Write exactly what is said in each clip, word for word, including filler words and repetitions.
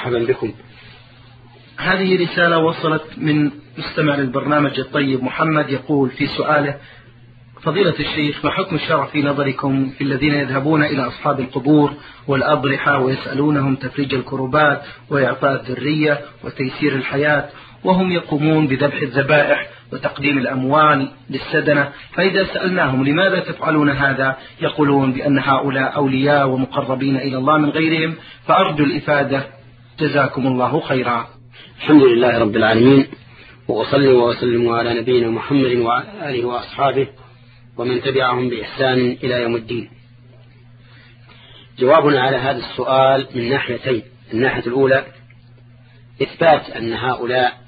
مرحبا بكم. هذه رسالة وصلت من مستمع للبرنامج الطيب محمد، يقول في سؤاله: فضيلة الشيخ، ما حكم الشرع في نظركم في الذين يذهبون إلى أصحاب القبور والأضرحة ويسألونهم تفريج الكربات وإعطاء الذرية وتيسير الحياة، وهم يقومون بذبح الذبائح وتقديم الأموال للسدنة، فإذا سألناهم لماذا تفعلون هذا يقولون بأن هؤلاء أولياء ومقربين إلى الله من غيرهم، فأرجو الإفادة جزاكم الله خيرا. الحمد لله رب العالمين، وأصلي وأسلم على نبينا محمد وعلى آله وأصحابه ومن تبعهم بإحسان إلى يوم الدين. جوابنا على هذا السؤال من ناحيتين: الناحية الأولى إثبات أن هؤلاء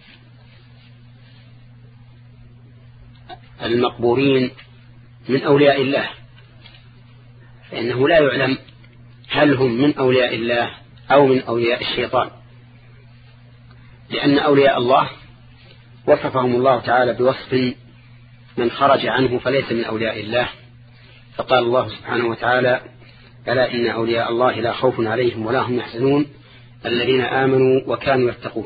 المقبورين من أولياء الله، فإنه لا يعلم هل هم من أولياء الله أو من أولياء الشيطان، لأن أولياء الله وصفهم الله تعالى بوصف من خرج عنه فليس من أولياء الله، فقال الله سبحانه وتعالى: ألا إن أولياء الله لا خوف عليهم ولا هم يحزنون الذين آمنوا وكانوا يتقون.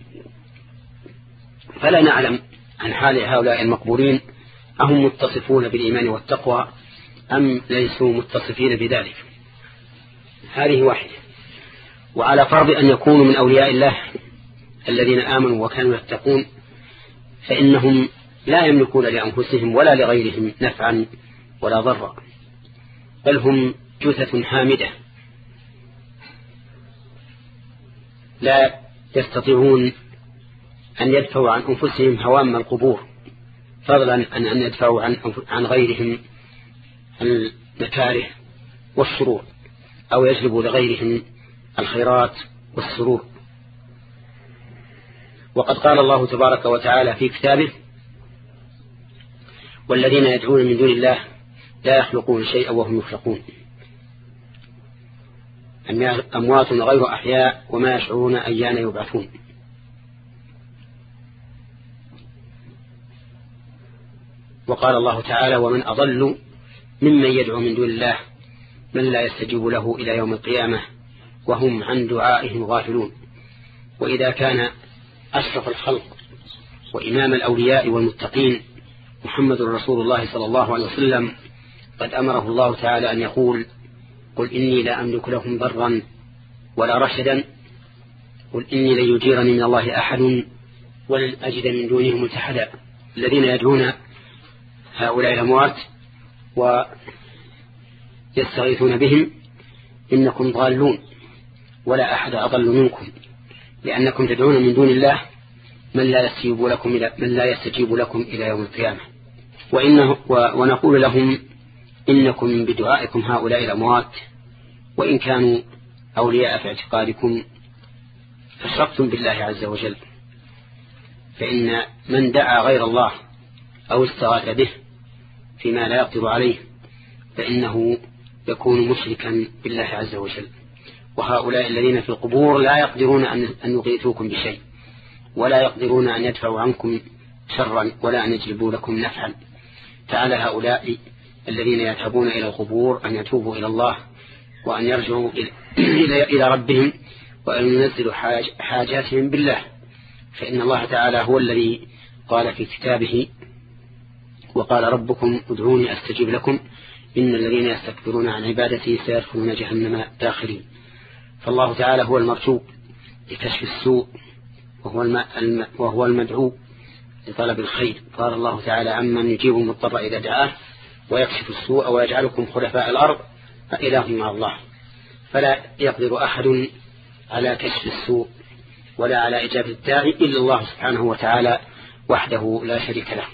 فلا نعلم عن حال هؤلاء المقبورين أهم متصفون بالإيمان والتقوى أم ليسوا متصفين بذلك. هذه واحدة. وعلى فرض أن يكونوا من أولياء الله الذين آمنوا وكانوا يتقون، فإنهم لا يملكون لأنفسهم ولا لغيرهم نفعا ولا ضرا، بل هم جثث هامدة لا يستطيعون أن يدفعوا عن أنفسهم هوام القبور، فضلا عن أن يدفعوا عن, عن غيرهم المكاره والشرور أو يجلبوا لغيرهم الخيرات والسرور. وقد قال الله تبارك وتعالى في كتابه: والذين يدعون من دون الله لا يخلقون شيئا وهم يخلقون، أموات غير أحياء وما يشعرون أيان يبعثون. وقال الله تعالى: ومن أضل ممن يدعو من دون الله من لا يستجيب له إلى يوم القيامة وهم عن دعائهم غافلون. وإذا كان أشرف الخلق وإمام الأولياء والمتقين محمد رسول الله صلى الله عليه وسلم قد أمره الله تعالى أن يقول: قل إني لا أملك لهم ضرا ولا رشدا، قل إني لن يجيرني من الله أحد ولن أجد من دونه ملتحدا. الذين يدعون هؤلاء الأموات ويستغيثون بهم إنكم ضالون ولا أحد أضل منكم، لأنكم تدعون من دون الله من لا يستجيب لكم إلى, من لا يستجيب لكم إلى يوم القيامة. وإنه ونقول لهم: إنكم بدعائكم هؤلاء الأموات وإن كانوا أولياء في اعتقادكم فشركتم بالله عز وجل، فإن من دعا غير الله أو استغاث به فيما لا يقدر عليه فإنه يكون مشركا بالله عز وجل. وهؤلاء الذين في القبور لا يقدرون أن يغيثوكم بشيء، ولا يقدرون أن يدفعوا عنكم شرا ولا أن يجلبوا لكم نفعا. تعالى هؤلاء الذين يذهبون إلى القبور أن يتوبوا إلى الله وأن يرجعوا إلى ربهم وأن ينزلوا حاج حاجاتهم بالله، فإن الله تعالى هو الذي قال في كتابه: وقال ربكم ادعوني أستجيب لكم إن الذين يستكبرون عن عبادتي سيدخلون جهنم داخلين. فالله تعالى هو المرجو لكشف السوء وهو, وهو المدعو لطلب الخير. قال الله تعالى: عمن يجيب المضطر إذا دعاه ويكشف السوء ويجعلكم خلفاء الأرض أإله مع الله. فلا يقدر أحد على كشف السوء ولا على إجابة الداعي إلا الله سبحانه وتعالى وحده لا شريك له.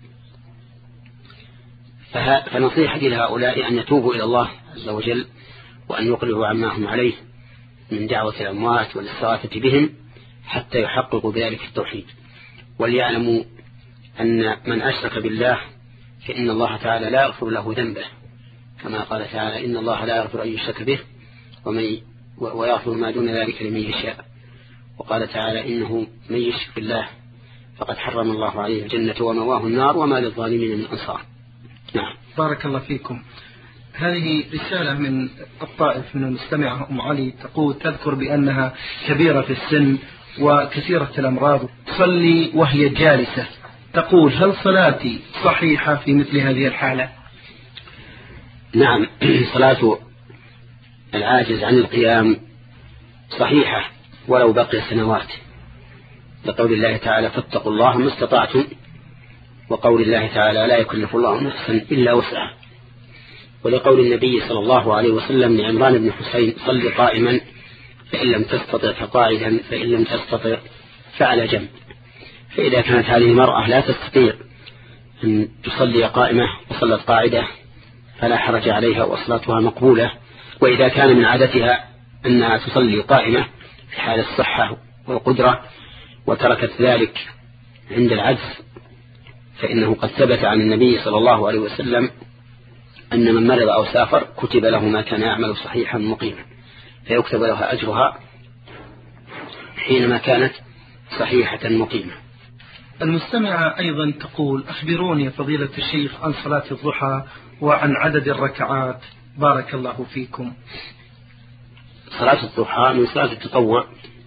فنصيحتي لهؤلاء أن يتوبوا إلى الله عز وجل وأن يقلعوا عما هم عليه من دعوة الأموات والاستغاثة بهم حتى يحققوا بذلك التوحيد، وليعلموا أن من أشرك بالله فإن الله تعالى لا يغفر له ذنبه، كما قال تعالى: إن الله لا يغفر أن يشرك به ومن ويغفر ما دون ذلك لمن يشاء. وقال تعالى: إنه من يشرك بالله فقد حرم الله عليه الجنة ومواه النار وما للظالمين من أنصار. نعم. بارك الله فيكم. هذه رسالة من الطائف من المستمعة أم علي تقول: تذكر بأنها كبيرة في السن وكثيرة الأمراض، تصلي وهي جالسة، تقول: هل صلاتي صحيحة في مثل هذه الحالة؟ نعم، صلاة العاجز عن القيام صحيحة ولو بقي سنوات، لقول الله تعالى: فاتقوا الله ما استطعتم، وقول الله تعالى: لا يكلف الله نفسا إلا وسعها، ولقول النبي صلى الله عليه وسلم لعمران بن حسين: صل قائما فإن لم تستطع فقاعدا فإن لم تستطع فعلى جنب. فإذا كانت هذه المرأة لا تستطيع أن تصلي قائمة وصلت قاعدة فلا حرج عليها وصلاتها مقبولة. وإذا كان من عادتها أنها تصلي قائمة في حال الصحة والقدرة وتركت ذلك عند العجز، فإنه قد ثبت عن النبي صلى الله عليه وسلم أن من مرض أو سافر كتب له ما كان يعمل صحيحا مقيما، فيكتب لها أجرها حينما كانت صحيحة مقيمة. المستمعة أيضا تقول: أخبروني يا فضيلة الشيخ عن صلاة الضحى وعن عدد الركعات بارك الله فيكم. صلاة الضحى من صلاة التطوع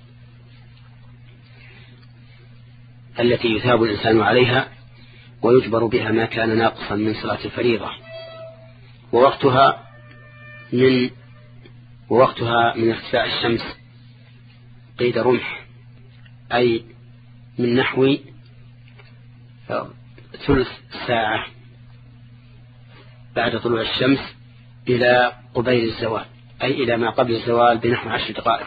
التي يثاب الإنسان عليها ويجبر بها ما كان ناقصا من صلاة الفريضة، ووقتها من ووقتها من ارتفاع الشمس قيد رمح، أي من نحو ثلث ساعة بعد طلوع الشمس إلى قبيل الزوال، أي إلى ما قبل الزوال بنحو عشر دقائق،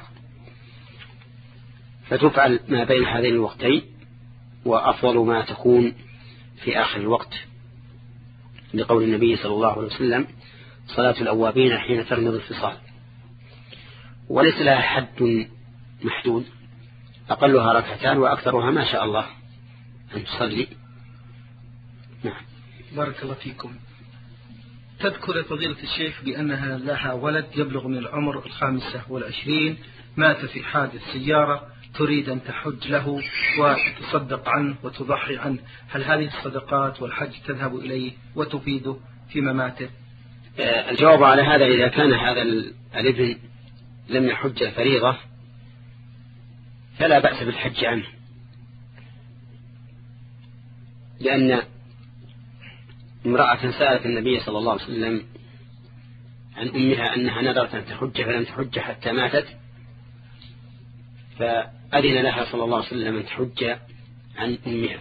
فتفعل ما بين هذين الوقتين، وأفضل ما تكون في آخر الوقت، لقول النبي صلى الله عليه وسلم: صلاة الأوابين حين ترمض الفصال. وليس لها حد محدود، أقلها ركعتان وأكثرها ما شاء الله أن تصلي. نعم. بارك الله فيكم. تذكر فضيلة الشيخ بأنها لها ولد يبلغ من العمر الخامسة والعشرين، مات في حادث سيارة، تريد أن تحج له وتصدق عنه وتضحي عنه، هل هذه الصدقات والحج تذهب إليه وتفيده في مماته؟ الجواب على هذا: إذا كان هذا الابن لم يحج الفريضة فلا بأس بالحج عنه، لأن امرأة سألت النبي صلى الله عليه وسلم عن أمها أنها نذرت أن تحج فلم تحج حتى ماتت، فأذن لها صلى الله عليه وسلم أن تحج عن أمها.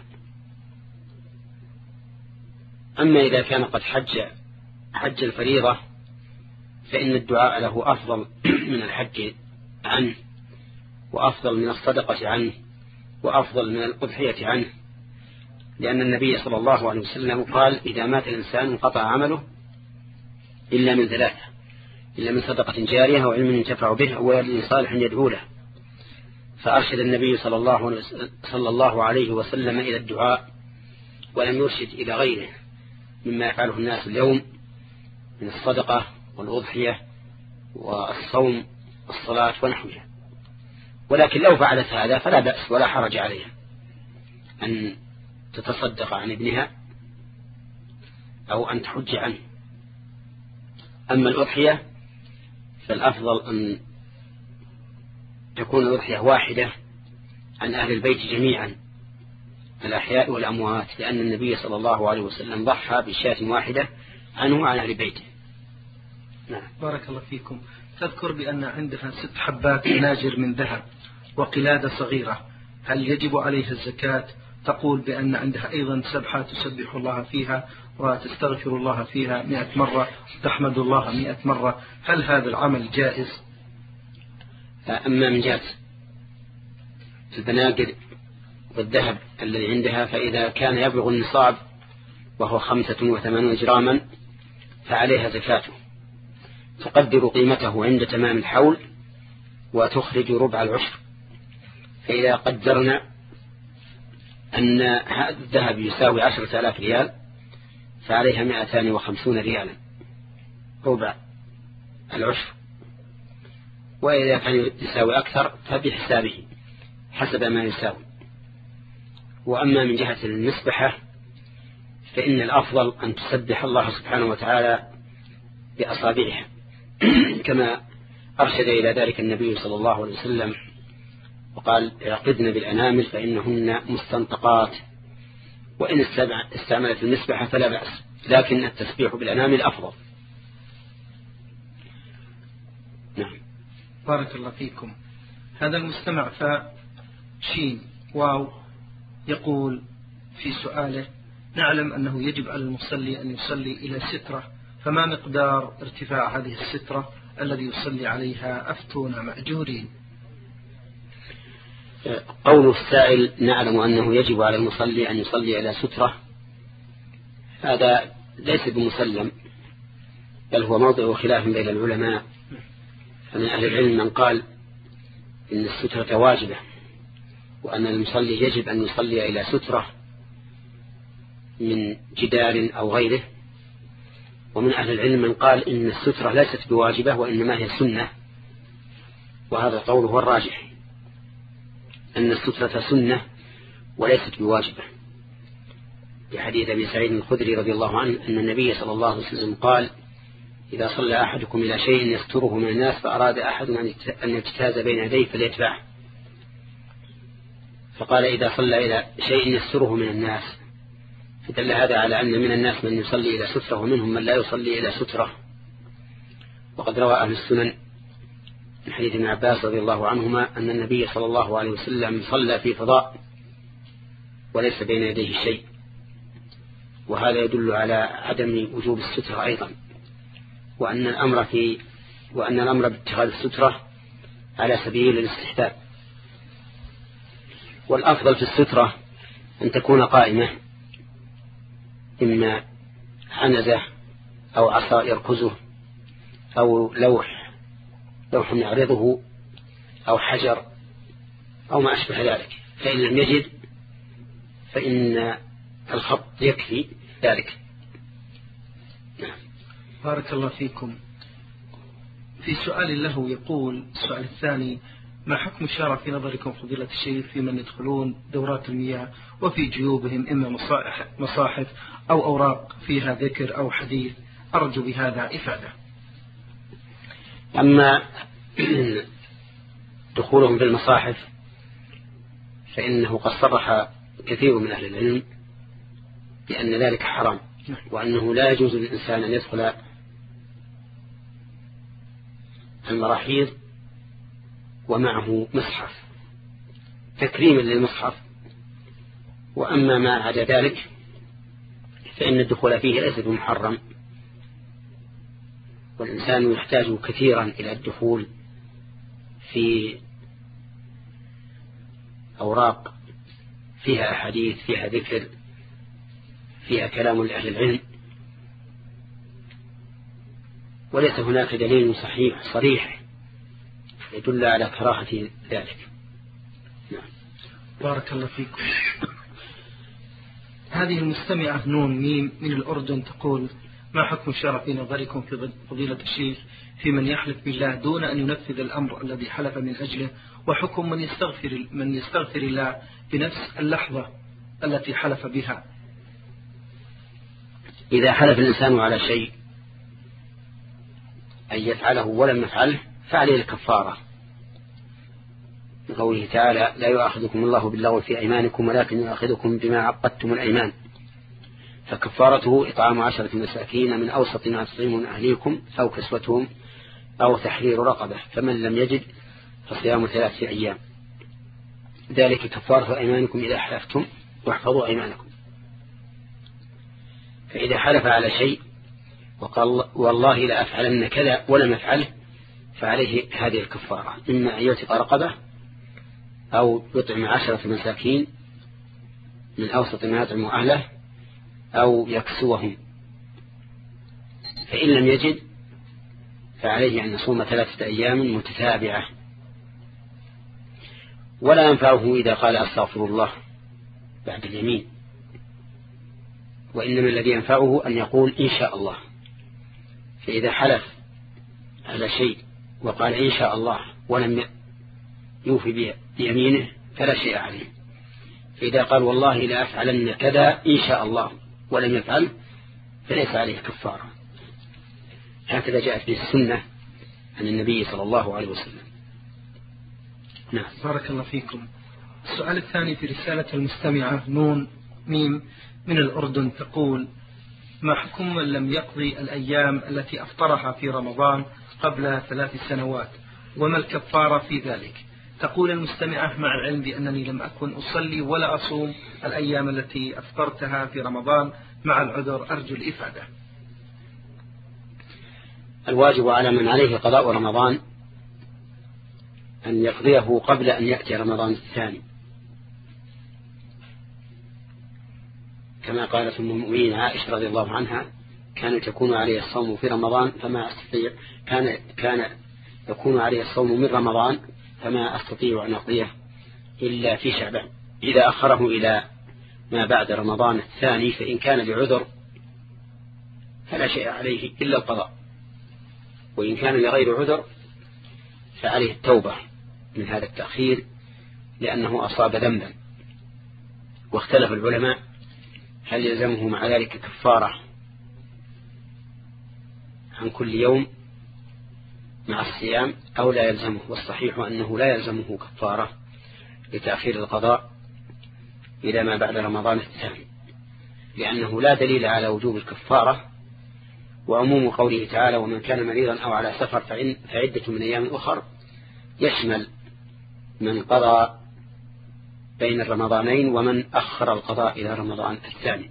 أما إذا كان قد حج حج الفريضة فإن الدعاء له أفضل من الحج عنه، وأفضل من الصدقة عنه، وأفضل من الأضحية عنه، لأن النبي صلى الله عليه وسلم قال: إذا مات الإنسان انقطع عمله إلا من ثلاثة: إلا من صدقة جارية وعلم ينتفع به وولد صالح يدعو له. فأرشد النبي صلى الله صلى الله عليه وسلم إلى الدعاء، ولم يرشد إلى غيره مما يفعله الناس اليوم من الصدقة والأضحية والصوم والصلاة ونحوها. ولكن لو فعلت هذا فلا بأس ولا حرج عليها أن تتصدق عن ابنها أو أن تحج عنه. أما الأضحية فالأفضل أن تكون الأضحية واحدة عن أهل البيت جميعا، الأحياء والأموات، لأن النبي صلى الله عليه وسلم ضحى بشاة واحدة عنه وعن أهل بيته. نعم. بارك الله فيكم. تذكر بأن عندها ست حبات ناجر من ذهب وقلادة صغيرة، هل يجب عليها الزكاة؟ تقول بأن عندها أيضا سبحة تسبح الله فيها وتستغفر الله فيها مئة مرة وتحمد الله مئة مرة، هل هذا العمل جائز؟ أما من جهة البناجر والذهب الذي عندها فإذا كان يبلغ النصاب وهو خمسة وثمانون جراما فعليها زكاته، تقدر قيمته عند تمام الحول وتخرج ربع العشر. فإذا قدرنا أن هذا الذهب يساوي عشرة آلاف ريال فعليها مئتان وخمسون ريالا ربع العشر، وإذا كان يساوي أكثر فبحسابه حسب ما يساوي. وأما من جهة المسبحة فإن الأفضل أن تسبح الله سبحانه وتعالى بأصابعها كما أرشد إلى ذلك النبي صلى الله عليه وسلم وقال اعقدن بالأنامل فإنهن مستنطقات، وإن استعملت المسبحة فلا بأس، لكن التسبيح بالأنامل أفضل. نعم. بارك الله فيكم. هذا المستمع فشين واو يقول في سؤاله: نعلم أنه يجب على المصلي أن يصلي إلى سترة، فما مقدار ارتفاع هذه السترة الذي يصلي عليها؟ أفتونا مأجورين. قول السائل نعلم أنه يجب على المصلي أن يصلي إلى سترة، هذا ليس بمسلم، بل هو موضع خلاف بين العلماء. فمن أهل العلم من قال إن السترة واجبة وأن المصلي يجب أن يصلي إلى سترة من جدار أو غيره، ومن أهل العلم من قال إن السترة ليست بواجبة وإنما هي سنة، وهذا القول هو الراجح، أن السترة سنة وليست بواجبة، بحديث أبي سعيد الخدري رضي الله عنه أن النبي صلى الله عليه وسلم قال: إذا صلى أحدكم إلى شيء يستره من الناس فأراد أحد أن يجتاز بين يديه فليتبعه. فقال إذا صلى إلى شيء يستره من الناس، فدل هذا على أن من الناس من يصلي إلى سترة ومنهم من لا يصلي إلى سترة. وقد روى أهل السنن من حديث ابن عباس رضي الله عنهما أن النبي صلى الله عليه وسلم صلى في فضاء وليس بين يديه شيء، وهذا يدل على عدم وجوب السترة أيضا، وأن الأمر في وأن الأمر باتخاذ السترة على سبيل الاستحباب. والأفضل في السترة أن تكون قائمة، إما عنزة أو عصا يركزه أو لوح لوح يعرضه أو حجر أو ما أشبه ذلك، فإن لم يجد فإن الخط يكفي ذلك. نعم. بارك الله فيكم. في سؤال له يقول السؤال الثاني: ما حكم الشرع في نظركم فضيلة الشيخ في من يدخلون دورات المياه وفي جيوبهم إما مصاحف أو أوراق فيها ذكر أو حديث؟ أرجو بهذا إفادة. أما دخولهم في المصاحف فإنه قد صرح كثير من أهل العلم بأن ذلك حرام، وأنه لا يجوز للإنسان أن يدخل المراحيض ومعه مصحف تكريما للمصحف. وأما ما عدا ذلك فإن الدخول فيه ليس بمحرم، والإنسان يحتاج كثيرا إلى الدخول في أوراق فيها أحاديث فيها ذكر فيها كلام لأهل العلم، وليس هناك دليل صحيح صريح يدل على كراهة ذلك. نعم. بارك الله فيكم. هذه المستمعة نون ميم من الأردن تقول: ما حكم الشرع في نظركم في فضيلة الشيخ في من يحلف بالله دون أن ينفذ الأمر الذي حلف من أجله، وحكم من يستغفر من يستغفر الله بنفس اللحظة التي حلف بها؟ إذا حلف الإنسان على شيء أن يفعله ولم يفعله فعليه الكفارة، قوله تعالى: لا يؤاخذكم الله باللغو في أيمانكم ولكن يؤاخذكم بما عقدتم الأيمان، فكفارته إطعام عشرة مساكين من أوسط ما تطعمون من أهليكم أو كسوتهم أو تحرير رقبة، فمن لم يجد فصيام ثلاثة أيام، ذلك كفارة أيمانكم إذا حلفتم واحفظوا أيمانكم. فإذا حلف على شيء وقال والله لا أفعلن كذا ولم يفعله فعليه هذه الكفارة، إما أن يعتق رقبة أو يطعم عشرة مساكين من أوسط ما يطعم أهله أو يكسوهم، فإن لم يجد فعليه أن يصوم ثلاثة أيام متتابعة. ولا ينفعه إذا قال أستغفر الله بعد اليمين، وإنما الذي ينفعه أن يقول إن شاء الله. فإذا حلف على شيء وقال إن شاء الله ولم يوفي بيمينه فلا شيء عليه. فإذا قال والله لا أفعلن كذا إن شاء الله ولم يفعل فليس عليه كفارة. هكذا جاءت به السنة عن النبي صلى الله عليه وسلم. نعم. بارك الله فيكم. السؤال الثاني في رسالة المستمعة نون ميم من الأردن تقول: ما حكم من لم يقضي الأيام التي أفطرها في رمضان قبل ثلاث سنوات، وما الكفارة في ذلك؟ تقول المستمعة: مع العلم بأنني لم أكن أصلي ولا أصوم الأيام التي أفطرتها في رمضان مع العذر، أرجو الإفادة. الواجب على من عليه قضاء رمضان أن يقضيه قبل أن يأتي رمضان الثاني، كما قالت أم المؤمنين عائشة رضي الله عنها: كان تكون عليه الصوم في رمضان فما أستطيع كان كان يكون عليه الصوم من رمضان فما أستطيع أن أقضيه إلا في شعبان. إذا أخره إلى ما بعد رمضان الثاني فإن كان بعذر فلا شيء عليه إلا القضاء، وإن كان لغير عذر فعليه التوبة من هذا التأخير لأنه أصاب ذنبا. واختلف العلماء هل يلزمه مع ذلك كفارة عن كل يوم مع الصيام أو لا يلزمه، والصحيح أنه لا يلزمه كفارة لتأخير القضاء إلى ما بعد رمضان الثاني، لأنه لا دليل على وجوب الكفارة. وعموم قوله تعالى: ومن كان مريضا أو على سفر فعدة من أيام أخر يشمل من قضى بين الرمضانين ومن أخر القضاء إلى رمضان الثاني.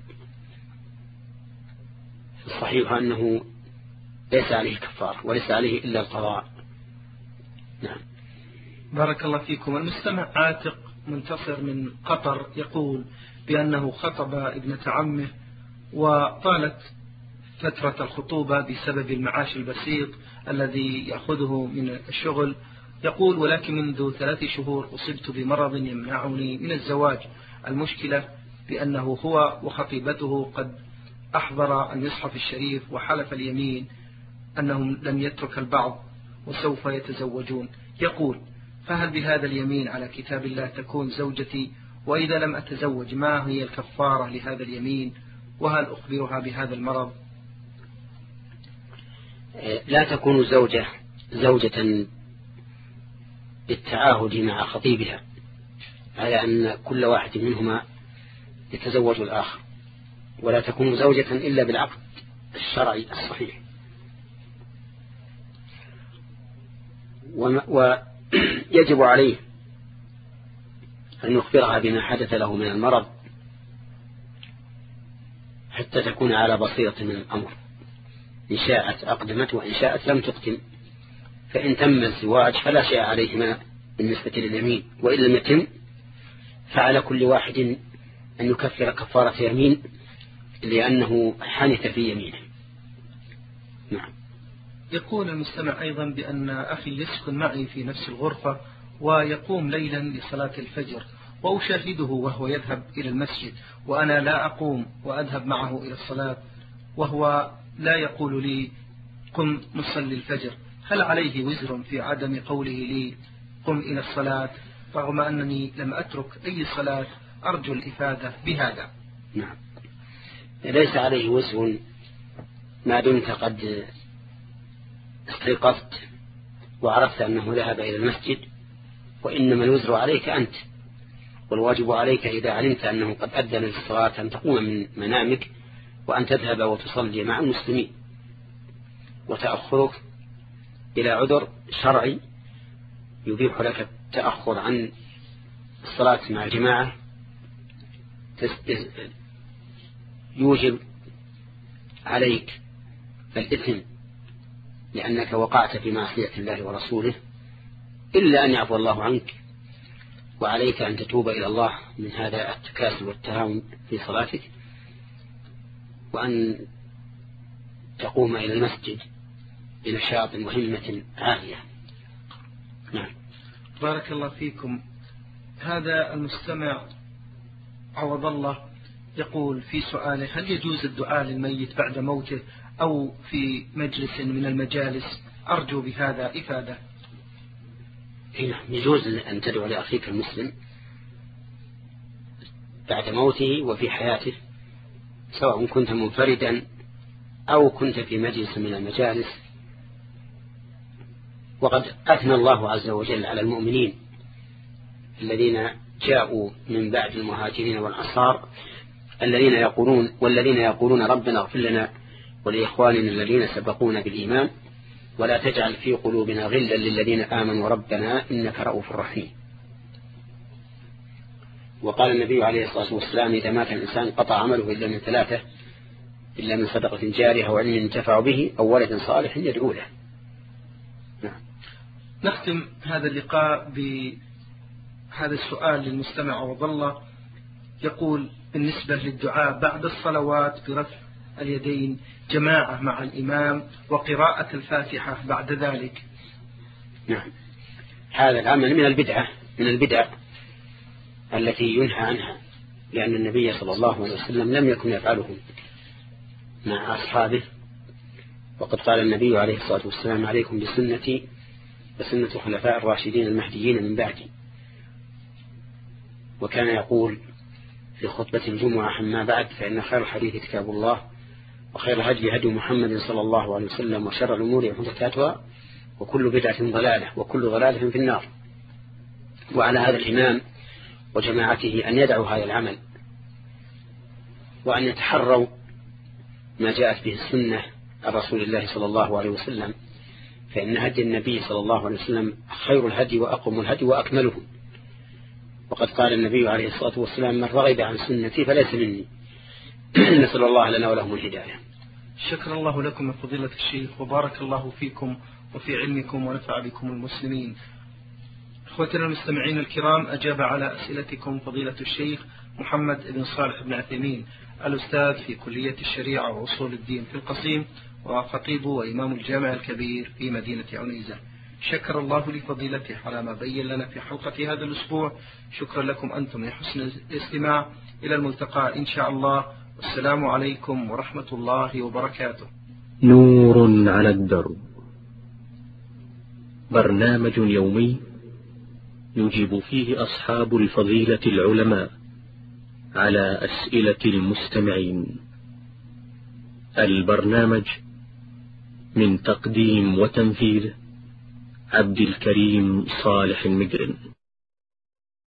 الصحيح أنه ليس عليه كفارة وليس عليه إلا القضاء. نعم. بارك الله فيكم. المستمع عاتق منتصر من قطر يقول بأنه خطب ابنة عمه وطالت فترة الخطوبة بسبب المعاش البسيط الذي يأخذه من الشغل. يقول: ولكن منذ ثلاث شهور أصبت بمرض يمنعني من الزواج. المشكلة بأنه هو وخطيبته قد أحضر المصحف الشريف وحلف اليمين أنهم لم يترك البعض وسوف يتزوجون. يقول: فهل بهذا اليمين على كتاب الله تكون زوجتي؟ وإذا لم أتزوج ما هي الكفارة لهذا اليمين؟ وهل أخبرها بهذا المرض؟ لا تكون زوجة زوجة بالتعاهد مع خطيبها على أن كل واحد منهما يتزوج الآخر، ولا تكون زوجة إلا بالعقد الشرعي الصحيح. ويجب عليه أن يخبرها بما حدث له من المرض حتى تكون على بصيرة من الأمر. إن شاءت أقدمت وإن شاءت لم تقدم، فإن تم الزواج فلا شيء عليهما بالنسبة لليمين، وإن لم يتم فعلى كل واحد أن يكفر كفارة يمين لأنه حنث في يمينه. نعم. يقول المستمع أيضا بأن أخي يسكن معي في نفس الغرفة ويقوم ليلا لصلاة الفجر، وأشاهده وهو يذهب إلى المسجد وأنا لا أقوم وأذهب معه إلى الصلاة، وهو لا يقول لي قم نصلي الفجر. هل عليه وزر في عدم قوله لي قم إلى الصلاة رغم أنني لم أترك أي صلاة؟ أرجو الإفادة بهذا. نعم. ليس عليه وزر ما دمت قد استيقظت وعرفت أنه ذهب إلى المسجد، وإنما الوزر عليك أنت، والواجب عليك إذا علمت أنه قد أذن للصلاة أن تقوم من منامك وأن تذهب وتصلي مع المسلمين. وتأخرك إلى عذر شرعي يبيح لك التأخر عن الصلاة مع الجماعة يوجب عليك الإثم لأنك وقعت في معصية الله ورسوله، إلا أن يعفو الله عنك، وعليك أن تتوب إلى الله من هذا التكاسل والتهاون في صلاتك، وأن تقوم إلى المسجد بنشاط وهمة عالية. نعم. بارك الله فيكم. هذا المستمع عوض الله يقول في سؤاله: هل يجوز الدعاء للميت بعد موته أو في مجلس من المجالس؟ أرجو بهذا إفادة. نعم، يجوز أن تدعو لأخيك المسلم بعد موته وفي حياته، سواء كنت منفردا أو كنت في مجلس من المجالس وقد أثنى الله عز وجل على المؤمنين الذين جاءوا من بعد المهاجرين والأنصار الذين يقولون والذين يقولون ربنا اغفر لنا ولإخواننا الذين سبقونا بالإيمان ولا تجعل في قلوبنا غلا للذين آمنوا ربنا إنك رؤوف رحيم. وقال النبي عليه الصلاة والسلام إذا مات الإنسان قطع عمله إلا من ثلاثة إلا من صدقة جارية أو علم ينتفع به أو ولد صالح يدعو له. نعم. نختم هذا اللقاء بهذا السؤال للمستمع عبد الله، يقول بالنسبة للدعاء بعد الصلوات برفع اليدين جماعة مع الإمام وقراءة الفاتحة بعد ذلك. نعم، هذا العمل من البدعة من البدع التي ينهى عنها، لأن النبي صلى الله عليه وسلم لم يكن يفعله مع أصحابه، وقد قال النبي عليه الصلاة والسلام عليكم بسنتي وسنة خلفاء الراشدين المهديين من بعدي. وكان يقول في خطبة الجمعة أما بعد فإن خير الحديث كتاب الله وخير الهدي هدي محمد صلى الله عليه وسلم وشر الأمور محدثاتها وكل بدعة ضلالة وكل ضلالة في النار. وعلى هذا الإمام وجماعته أن يدعوا هذا العمل وأن يتحروا ما جاءت به السنة عن رسول الله صلى الله عليه وسلم، فإن هدي النبي صلى الله عليه وسلم خير الهدي وأقوم الهدي وأكمله. وقد قال النبي عليه الصلاة والسلام من رغب عن سنتي فليس مني. نسأل الله لنا ولهم الهداية. شكر الله لكم يا فضيلة الشيخ وبارك الله فيكم وفي علمكم ونفع بكم المسلمين. اخوتنا المستمعين الكرام، أجاب على أسئلتكم فضيلة الشيخ محمد بن صالح بن عثيمين الأستاذ في كلية الشريعة وأصول الدين في القصيم وخطيب وإمام الجامع الكبير في مدينة عنيزة. شكر الله لفضيلته على ما بين لنا في حلقة هذا الأسبوع. شكرا لكم أنتم لحسن الاستماع. إلى الملتقى إن شاء الله، والسلام عليكم ورحمة الله وبركاته. نور على الدرب، برنامج يومي يجيب فيه أصحاب الفضيلة العلماء على أسئلة المستمعين. البرنامج من تقديم وتنفيذ عبد الكريم صالح المجرم.